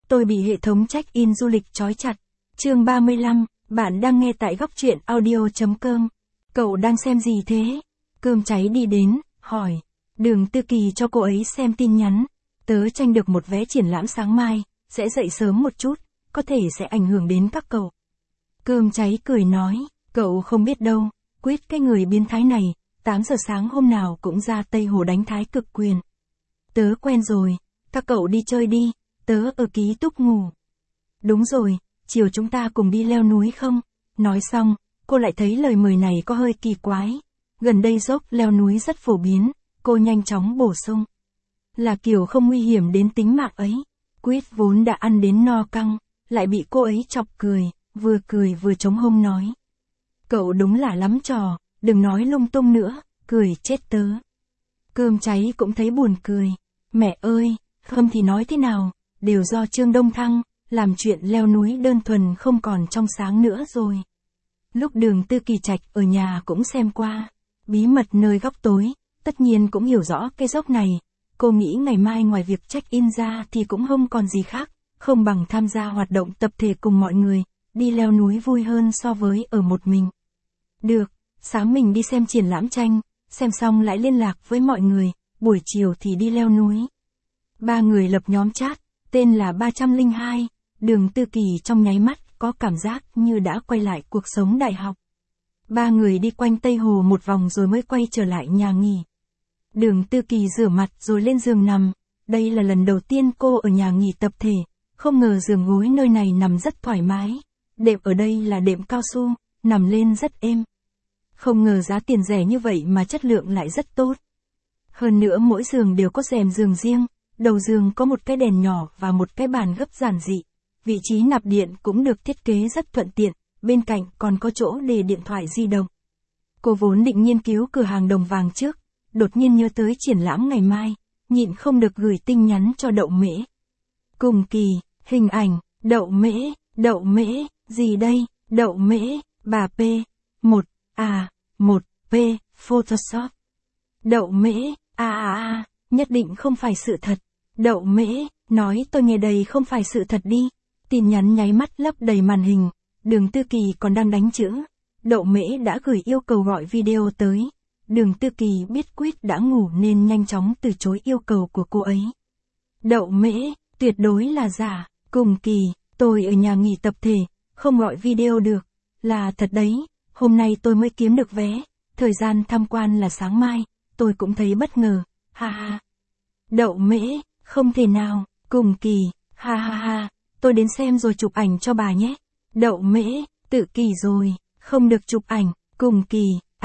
Tôi bị hệ thống check-in du lịch trói chặt. Chương 35, bạn đang nghe tại góc truyện audio.com. Cậu đang xem gì thế? Cơm cháy đi đến, hỏi. Đường Tư Kỳ cho cô ấy xem tin nhắn. Tớ tranh được một vé triển lãm sáng mai, sẽ dậy sớm một chút, có thể sẽ ảnh hưởng đến các cậu. Cơm cháy cười nói, cậu không biết đâu, Quyết cái người biến thái này, 8 giờ sáng hôm nào cũng ra Tây Hồ đánh thái cực quyền. Tớ quen rồi, các cậu đi chơi đi, tớ ở ký túc ngủ. Đúng rồi, chiều chúng ta cùng đi leo núi không? Nói xong, cô lại thấy lời mời này có hơi kỳ quái. Gần đây dốc leo núi rất phổ biến, cô nhanh chóng bổ sung. Là kiểu không nguy hiểm đến tính mạng ấy. Quyết vốn đã ăn đến no căng, lại bị cô ấy chọc cười vừa chống hông nói. Cậu đúng là lắm trò, đừng nói lung tung nữa, cười chết tớ. Cơm cháy cũng thấy buồn cười. Mẹ ơi, không thì nói thế nào, đều do Trương Đông Thăng, làm chuyện leo núi đơn thuần không còn trong sáng nữa rồi. Lúc Đường Tư Kỳ Trạch ở nhà cũng xem qua, bí mật nơi góc tối, tất nhiên cũng hiểu rõ cái dốc này. Cô nghĩ ngày mai ngoài việc check-in ra thì cũng không còn gì khác, không bằng tham gia hoạt động tập thể cùng mọi người, đi leo núi vui hơn so với ở một mình. Được, sáng mình đi xem triển lãm tranh, xem xong lại liên lạc với mọi người, buổi chiều thì đi leo núi. Ba người lập nhóm chat, tên là 302, Đường Tư Kỳ trong nháy mắt có cảm giác như đã quay lại cuộc sống đại học. Ba người đi quanh Tây Hồ một vòng rồi mới quay trở lại nhà nghỉ. Đường Tư Kỳ rửa mặt rồi lên giường nằm, đây là lần đầu tiên cô ở nhà nghỉ tập thể, không ngờ giường gối nơi này nằm rất thoải mái. Đệm ở đây là đệm cao su, nằm lên rất êm. Không ngờ giá tiền rẻ như vậy mà chất lượng lại rất tốt. Hơn nữa mỗi giường đều có rèm giường riêng, đầu giường có một cái đèn nhỏ và một cái bàn gấp giản dị. Vị trí nạp điện cũng được thiết kế rất thuận tiện, bên cạnh còn có chỗ để điện thoại di động. Cô vốn định nghiên cứu cửa hàng đồng vàng trước, đột nhiên nhớ tới triển lãm ngày mai, nhịn không được gửi tin nhắn cho Đậu Mễ. Cùng kỳ, hình ảnh, Đậu Mễ, gì đây, Đậu Mễ, bà P, 1 P, Photoshop. Đậu Mễ, nhất định không phải sự thật. Đậu Mễ, nói tôi nghe đây không phải sự thật đi. Tin nhắn nháy mắt lấp đầy màn hình, Đường Tư Kỳ còn đang đánh chữ. Đậu Mễ đã gửi yêu cầu gọi video tới. Đường Tư Kỳ biết Quyết đã ngủ nên nhanh chóng từ chối yêu cầu của cô ấy. Đậu Mễ, tuyệt đối là giả. Cùng kỳ, tôi ở nhà nghỉ tập thể, không gọi video được. Là thật đấy, hôm nay tôi mới kiếm được vé. Thời gian tham quan là sáng mai, tôi cũng thấy bất ngờ. Ha ha. Đậu Mễ, không thể nào. Cùng kỳ, ha ha ha, tôi đến xem rồi chụp ảnh cho bà nhé. Đậu Mễ, tự kỳ rồi, không được chụp ảnh. Cùng kỳ,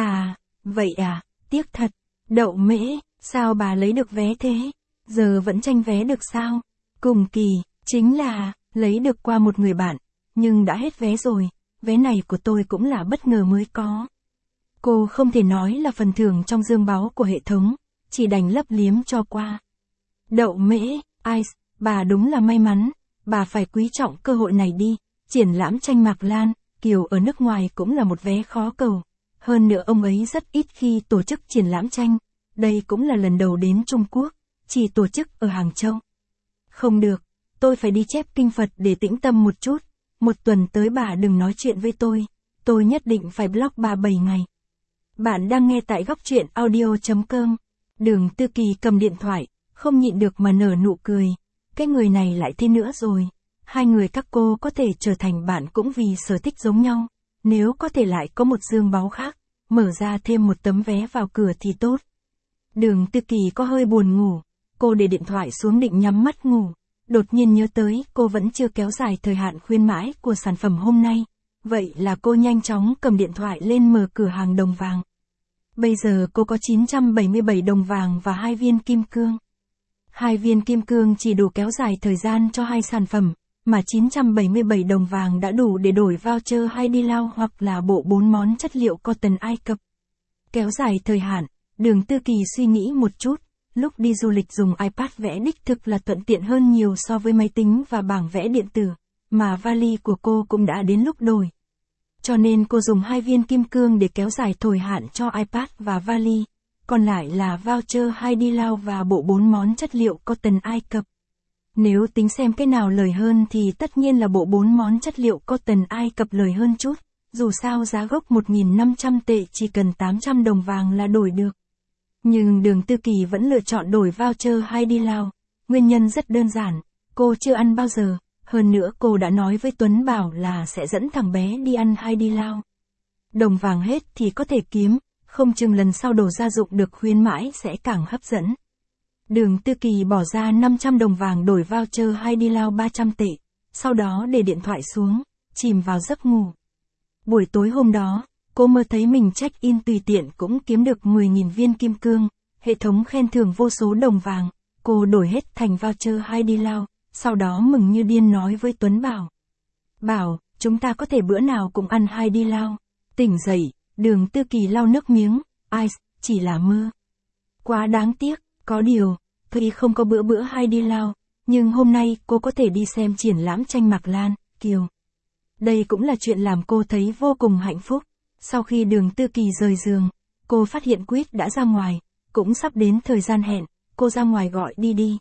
vậy à, tiếc thật. Đậu Mễ, sao bà lấy được vé thế? Giờ vẫn tranh vé được sao? Cùng kỳ, chính là, lấy được qua một người bạn, nhưng đã hết vé rồi, vé này của tôi cũng là bất ngờ mới có. Cô không thể nói là phần thưởng trong dương báu của hệ thống, chỉ đành lấp liếm cho qua. Đậu Mễ, Ice, bà đúng là may mắn, bà phải quý trọng cơ hội này đi, triển lãm tranh Mạc Lan, Kiều ở nước ngoài cũng là một vé khó cầu. Hơn nữa ông ấy rất ít khi tổ chức triển lãm tranh, đây cũng là lần đầu đến Trung Quốc, chỉ tổ chức ở Hàng Châu. Không được, tôi phải đi chép kinh Phật để tĩnh tâm một chút, một tuần tới bà đừng nói chuyện với tôi nhất định phải block bà 7 ngày. Bạn đang nghe tại góc truyện audio.com. Đường Tư Kỳ cầm điện thoại, không nhịn được mà nở nụ cười. Cái người này lại thế nữa rồi. Hai người các cô có thể trở thành bạn cũng vì sở thích giống nhau. Nếu có thể lại có một dương báu khác, mở ra thêm một tấm vé vào cửa thì tốt. Đường Tư Kỳ có hơi buồn ngủ. Cô để điện thoại xuống định nhắm mắt ngủ. Đột nhiên nhớ tới cô vẫn chưa kéo dài thời hạn khuyến mãi của sản phẩm hôm nay. Vậy là cô nhanh chóng cầm điện thoại lên mở cửa hàng đồng vàng. Bây giờ cô có 977 đồng vàng và 2 viên kim cương. 2 viên kim cương chỉ đủ kéo dài thời gian cho 2 sản phẩm, mà 977 đồng vàng đã đủ để đổi voucher hay đi lao hoặc là bộ 4 món chất liệu cotton Ai Cập. Kéo dài thời hạn, Đường Tư Kỳ suy nghĩ một chút, lúc đi du lịch dùng iPad vẽ đích thực là thuận tiện hơn nhiều so với máy tính và bảng vẽ điện tử, mà vali của cô cũng đã đến lúc đổi. Cho nên cô dùng 2 viên kim cương để kéo dài thời hạn cho iPad và vali, còn lại là voucher hay đi lao và bộ 4 món chất liệu cotton Ai Cập. Nếu tính xem cái nào lời hơn thì tất nhiên là bộ 4 món chất liệu cotton Ai Cập lời hơn chút, dù sao giá gốc 1.500 tệ chỉ cần 800 đồng vàng là đổi được. Nhưng Đường Tư Kỳ vẫn lựa chọn đổi voucher Heidi Lau, nguyên nhân rất đơn giản, cô chưa ăn bao giờ, hơn nữa cô đã nói với Tuấn Bảo là sẽ dẫn thằng bé đi ăn Heidi Lau. Đồng vàng hết thì có thể kiếm, không chừng lần sau đồ gia dụng được khuyến mãi sẽ càng hấp dẫn. Đường Tư Kỳ bỏ ra 500 đồng vàng đổi voucher Heidi Lau 300 tệ, sau đó để điện thoại xuống, chìm vào giấc ngủ. Buổi tối hôm đó, cô mơ thấy mình check-in tùy tiện cũng kiếm được 10.000 viên kim cương, hệ thống khen thưởng vô số đồng vàng, cô đổi hết thành voucher Heidi Lau, sau đó mừng như điên nói với Tuấn Bảo. Bảo, chúng ta có thể bữa nào cũng ăn Heidi Lau. Tỉnh dậy, Đường Tư Kỳ lau nước miếng, Ice, chỉ là mơ. Quá đáng tiếc, có điều, tuy không có bữa Heidi Lau, nhưng hôm nay cô có thể đi xem triển lãm tranh Mạc Lan, Kiều. Đây cũng là chuyện làm cô thấy vô cùng hạnh phúc. Sau khi Đường Tư Kỳ rời giường, cô phát hiện Quýt đã ra ngoài, cũng sắp đến thời gian hẹn, cô ra ngoài gọi Didi.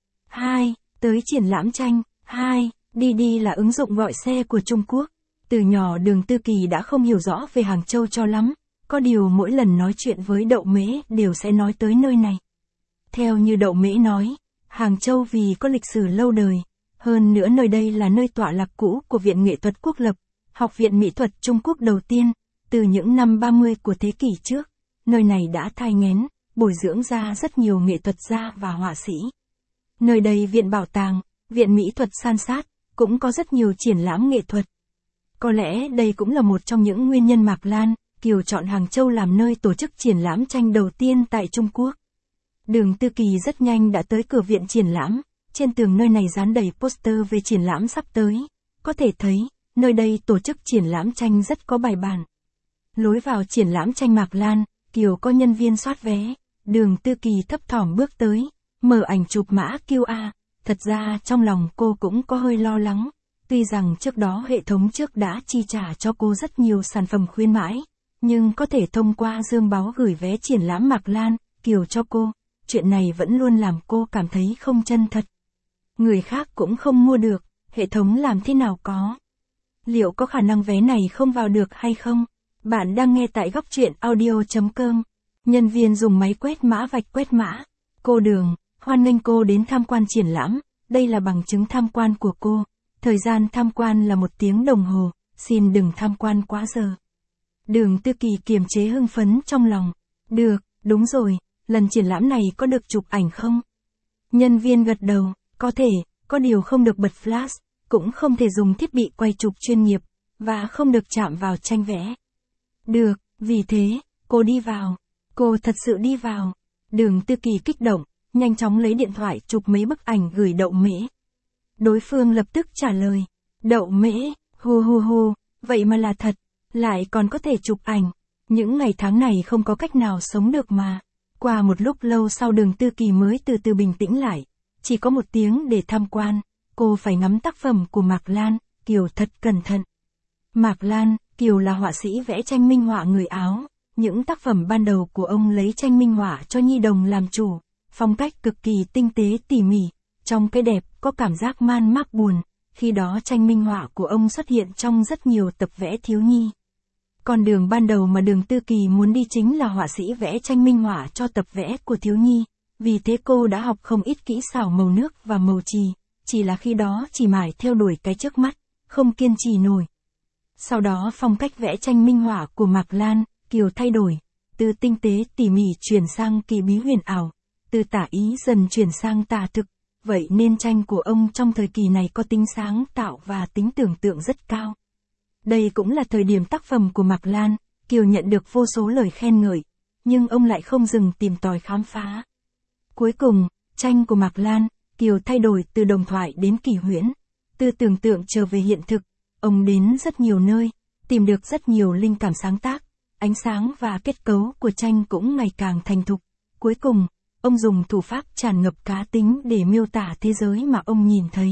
Hi, tới triển lãm tranh, hi, Didi là ứng dụng gọi xe của Trung Quốc. Từ nhỏ Đường Tư Kỳ đã không hiểu rõ về Hàng Châu cho lắm, có điều mỗi lần nói chuyện với Đậu Mễ đều sẽ nói tới nơi này. Theo như Đậu Mễ nói, Hàng Châu vì có lịch sử lâu đời, hơn nữa nơi đây là nơi tọa lạc cũ của Viện Nghệ thuật Quốc lập, Học viện Mỹ thuật Trung Quốc đầu tiên, từ những năm 30 của thế kỷ trước, nơi này đã thai nghén, bồi dưỡng ra rất nhiều nghệ thuật gia và họa sĩ. Nơi đây viện bảo tàng, viện mỹ thuật san sát, cũng có rất nhiều triển lãm nghệ thuật. Có lẽ đây cũng là một trong những nguyên nhân Mạc Lan, Kiều chọn Hàng Châu làm nơi tổ chức triển lãm tranh đầu tiên tại Trung Quốc. Đường Tư Kỳ rất nhanh đã tới cửa viện triển lãm, trên tường nơi này dán đầy poster về triển lãm sắp tới. Có thể thấy, nơi đây tổ chức triển lãm tranh rất có bài bản. Lối vào triển lãm tranh Mạc Lan, Kiều có nhân viên soát vé, Đường Tư Kỳ thấp thỏm bước tới, mở ảnh chụp mã QR, thật ra trong lòng cô cũng có hơi lo lắng. Tuy rằng trước đó hệ thống trước đã chi trả cho cô rất nhiều sản phẩm khuyến mãi, nhưng có thể thông qua Dương Báo gửi vé triển lãm Mạc Lan, Kiều cho cô, chuyện này vẫn luôn làm cô cảm thấy không chân thật. Người khác cũng không mua được, hệ thống làm thế nào có? Liệu có khả năng vé này không vào được hay không? Bạn đang nghe tại Góc Truyện Audio.com. Nhân viên dùng máy quét mã vạch quét mã. Cô Đường, hoan nghênh cô đến tham quan triển lãm, đây là bằng chứng tham quan của cô. Thời gian tham quan là 1 tiếng đồng hồ, xin đừng tham quan quá giờ. Đường Tư Kỳ kiềm chế hưng phấn trong lòng. Được, đúng rồi, lần triển lãm này có được chụp ảnh không? Nhân viên gật đầu, có thể, có điều không được bật flash, cũng không thể dùng thiết bị quay chụp chuyên nghiệp, và không được chạm vào tranh vẽ. Được, vì thế, cô đi vào. Cô thật sự đi vào. Đường Tư Kỳ kích động, nhanh chóng lấy điện thoại chụp mấy bức ảnh gửi Đậu Mễ. Đối phương lập tức trả lời. Đậu Mễ, hu hu hu, vậy mà là thật, lại còn có thể chụp ảnh. Những ngày tháng này không có cách nào sống được mà. Qua một lúc lâu sau Đường Tư Kỳ mới từ từ bình tĩnh lại. Chỉ có 1 tiếng để tham quan, cô phải ngắm tác phẩm của Mạc Lan, Kiều thật cẩn thận. Mạc Lan, Kiều là họa sĩ vẽ tranh minh họa người Áo. Những tác phẩm ban đầu của ông lấy tranh minh họa cho nhi đồng làm chủ, phong cách cực kỳ tinh tế tỉ mỉ, trong cái đẹp có cảm giác man mác buồn, khi đó tranh minh họa của ông xuất hiện trong rất nhiều tập vẽ thiếu nhi. Con đường ban đầu mà Đường Tư Kỳ muốn đi chính là họa sĩ vẽ tranh minh họa cho tập vẽ của thiếu nhi, vì thế cô đã học không ít kỹ xảo màu nước và màu chì, chỉ là khi đó chỉ mải theo đuổi cái trước mắt, không kiên trì nổi. Sau đó phong cách vẽ tranh minh họa của Mạc Lan, Kiều thay đổi, từ tinh tế tỉ mỉ chuyển sang kỳ bí huyền ảo, từ tả ý dần chuyển sang tả thực, vậy nên tranh của ông trong thời kỳ này có tính sáng tạo và tính tưởng tượng rất cao. Đây cũng là thời điểm tác phẩm của Mạc Lan, Kiều nhận được vô số lời khen ngợi, nhưng ông lại không dừng tìm tòi khám phá. Cuối cùng, tranh của Mạc Lan, Kiều thay đổi từ đồng thoại đến kỳ huyễn, từ tưởng tượng trở về hiện thực, ông đến rất nhiều nơi, tìm được rất nhiều linh cảm sáng tác, ánh sáng và kết cấu của tranh cũng ngày càng thành thục. Cuối cùng, ông dùng thủ pháp tràn ngập cá tính để miêu tả thế giới mà ông nhìn thấy.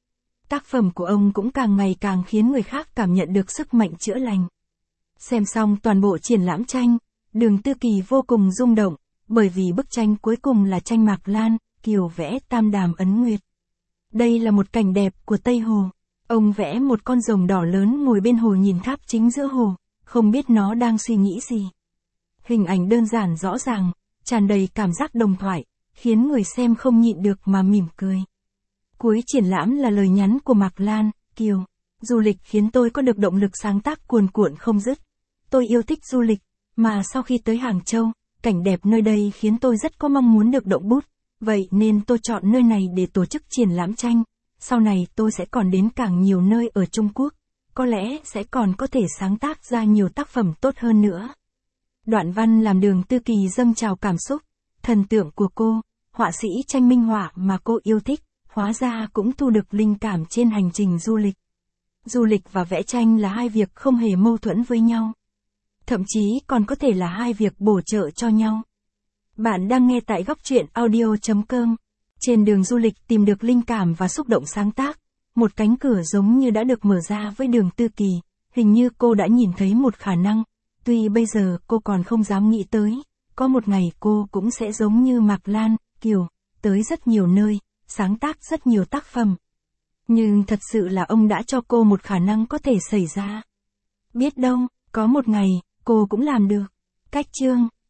Tác phẩm của ông cũng càng ngày càng khiến người khác cảm nhận được sức mạnh chữa lành. Xem xong toàn bộ triển lãm tranh, Đường Tư Kỳ vô cùng rung động, bởi vì bức tranh cuối cùng là tranh Mạc Lan, Kiều vẽ Tam Đàm Ấn Nguyệt. Đây là một cảnh đẹp của Tây Hồ. Ông vẽ một con rồng đỏ lớn ngồi bên hồ nhìn tháp chính giữa hồ, không biết nó đang suy nghĩ gì. Hình ảnh đơn giản rõ ràng, tràn đầy cảm giác đồng thoại, khiến người xem không nhịn được mà mỉm cười. Cuối triển lãm là lời nhắn của Mạc Lan, Kiều. Du lịch khiến tôi có được động lực sáng tác cuồn cuộn không dứt. Tôi yêu thích du lịch, mà sau khi tới Hàng Châu, cảnh đẹp nơi đây khiến tôi rất có mong muốn được động bút. Vậy nên tôi chọn nơi này để tổ chức triển lãm tranh. Sau này tôi sẽ còn đến càng nhiều nơi ở Trung Quốc. Có lẽ sẽ còn có thể sáng tác ra nhiều tác phẩm tốt hơn nữa. Đoạn văn làm Đường Tư Kỳ dâng trào cảm xúc. Thần tượng của cô, họa sĩ tranh minh họa mà cô yêu thích, hóa ra cũng thu được linh cảm trên hành trình du lịch. Du lịch và vẽ tranh là hai việc không hề mâu thuẫn với nhau. Thậm chí còn có thể là hai việc bổ trợ cho nhau. Bạn đang nghe tại Góc Truyện Audio.com. Trên đường du lịch tìm được linh cảm và xúc động sáng tác, một cánh cửa giống như đã được mở ra với Đường Tư Kỳ, hình như cô đã nhìn thấy một khả năng, tuy bây giờ cô còn không dám nghĩ tới, có một ngày cô cũng sẽ giống như Mạc Lan, Kiều, tới rất nhiều nơi, sáng tác rất nhiều tác phẩm. Nhưng thật sự là ông đã cho cô một khả năng có thể xảy ra. Biết đâu, có một ngày, cô cũng làm được. Cách chương